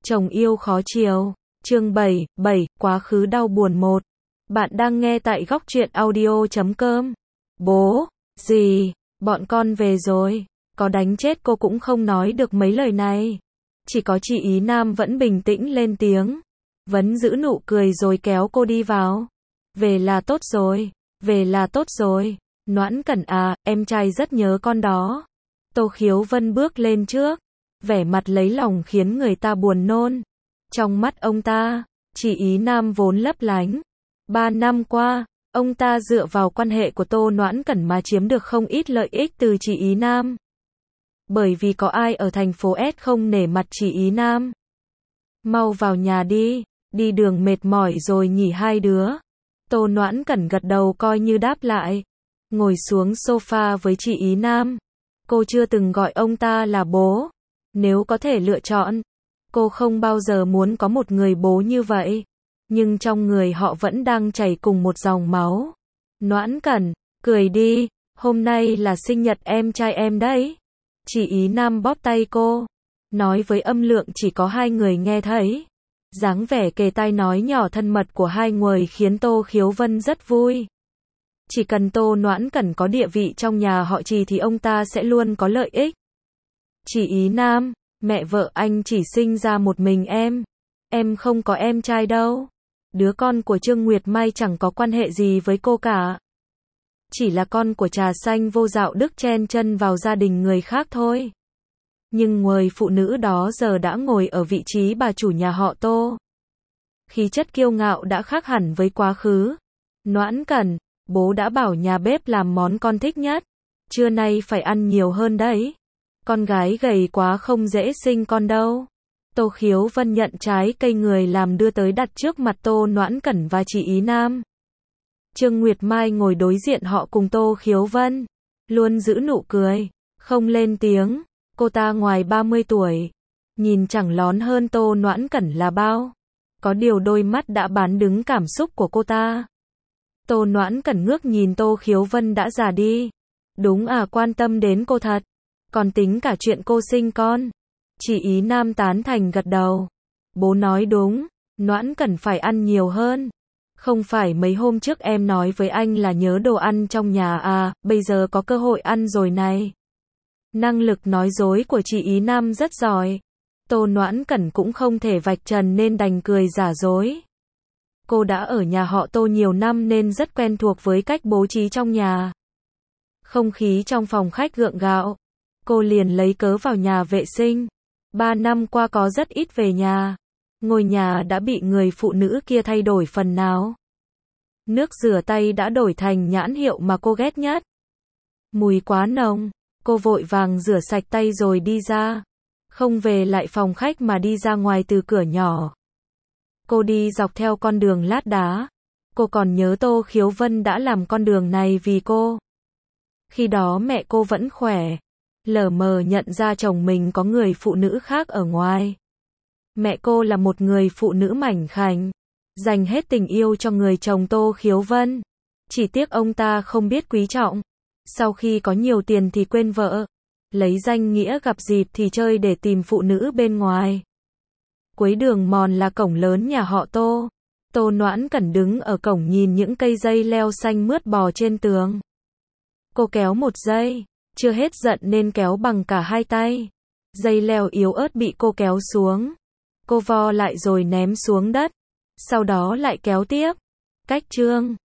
Chồng yêu khó chiều. Chương 7, quá khứ đau buồn 1. Bạn đang nghe tại góc truyện audio.com. Bố, dì, bọn con về rồi. Có đánh chết cô cũng không nói được mấy lời này. Chỉ có chị Ý Nam vẫn bình tĩnh lên tiếng. Vẫn giữ nụ cười rồi kéo cô đi vào. Về là tốt rồi, về là tốt rồi. Noãn Cẩn à, em trai rất nhớ con đó. Tô Khiếu Vân bước lên trước. Vẻ mặt lấy lòng khiến người ta buồn nôn. Trong mắt ông ta, chị Ý Nam vốn lấp lánh. 3 năm qua, ông ta dựa vào quan hệ của Tô Noãn Cẩn mà chiếm được không ít lợi ích từ chị Ý Nam. Bởi vì có ai ở thành phố S không nể mặt chị Ý Nam. Mau vào nhà đi đường mệt mỏi rồi nhỉ hai đứa. Tô Noãn Cẩn gật đầu coi như đáp lại. Ngồi xuống sofa với chị Ý Nam. Cô chưa từng gọi ông ta là bố. Nếu có thể lựa chọn, cô không bao giờ muốn có một người bố như vậy. Nhưng trong người họ vẫn đang chảy cùng một dòng máu. Noãn Cẩn, cười đi, hôm nay là sinh nhật em trai em đấy. Chị Ý Nam bóp tay cô, nói với âm lượng chỉ có hai người nghe thấy. Dáng vẻ kề tai nói nhỏ thân mật của hai người khiến Tô Khiếu Vân rất vui. Chỉ cần Tô Noãn Cẩn có địa vị trong nhà họ Trì thì ông ta sẽ luôn có lợi ích. Chị Ý Nam, mẹ vợ anh chỉ sinh ra một mình em không có em trai đâu. Đứa con của Trương Nguyệt Mai chẳng có quan hệ gì với cô cả. Chỉ là con của trà xanh vô đạo đức chen chân vào gia đình người khác thôi. Nhưng người phụ nữ đó giờ đã ngồi ở vị trí bà chủ nhà họ Tô. Khí chất kiêu ngạo đã khác hẳn với quá khứ. Noãn Cẩn, bố đã bảo nhà bếp làm món con thích nhất. Trưa nay phải ăn nhiều hơn đấy. Con gái gầy quá không dễ sinh con đâu. Tô Khiếu Vân nhận trái cây người làm đưa tới đặt trước mặt Tô Noãn Cẩn và chị Ý Nam. Trương Nguyệt Mai ngồi đối diện họ cùng Tô Khiếu Vân. Luôn giữ nụ cười, không lên tiếng. Cô ta ngoài 30 tuổi. Nhìn chẳng lón hơn Tô Noãn Cẩn là bao. Có điều đôi mắt đã bán đứng cảm xúc của cô ta. Tô Noãn Cẩn ngước nhìn Tô Khiếu Vân đã già đi. Đúng à, quan tâm đến cô thật. Còn tính cả chuyện cô sinh con. Chị Ý Nam tán thành gật đầu. Bố nói đúng, Noãn Cẩn phải ăn nhiều hơn. Không phải mấy hôm trước em nói với anh là nhớ đồ ăn trong nhà à, bây giờ có cơ hội ăn rồi này. Năng lực nói dối của chị Ý Nam rất giỏi. Tô Noãn Cẩn cũng không thể vạch trần nên đành cười giả dối. Cô đã ở nhà họ Tô nhiều năm nên rất quen thuộc với cách bố trí trong nhà. Không khí trong phòng khách gượng gạo. Cô liền lấy cớ vào nhà vệ sinh. 3 năm qua có rất ít về nhà. Ngôi nhà đã bị người phụ nữ kia thay đổi phần nào. Nước rửa tay đã đổi thành nhãn hiệu mà cô ghét nhất. Mùi quá nồng. Cô vội vàng rửa sạch tay rồi đi ra. Không về lại phòng khách mà đi ra ngoài từ cửa nhỏ. Cô đi dọc theo con đường lát đá. Cô còn nhớ Tô Khiếu Vân đã làm con đường này vì cô. Khi đó mẹ cô vẫn khỏe. Lờ mờ nhận ra chồng mình có người phụ nữ khác ở ngoài. Mẹ cô là một người phụ nữ mảnh khảnh, dành hết tình yêu cho người chồng Tô Khiếu Vân. Chỉ tiếc ông ta không biết quý trọng. Sau khi có nhiều tiền thì quên vợ. Lấy danh nghĩa gặp dịp thì chơi để tìm phụ nữ bên ngoài. Cuối đường mòn là cổng lớn nhà họ Tô. Tô Noãn Cẩn đứng ở cổng nhìn những cây dây leo xanh mướt bò trên tường. Cô kéo một dây. Chưa hết giận nên kéo bằng cả hai tay. Dây leo yếu ớt bị cô kéo xuống. Cô vo lại rồi ném xuống đất. Sau đó lại kéo tiếp. Cách chương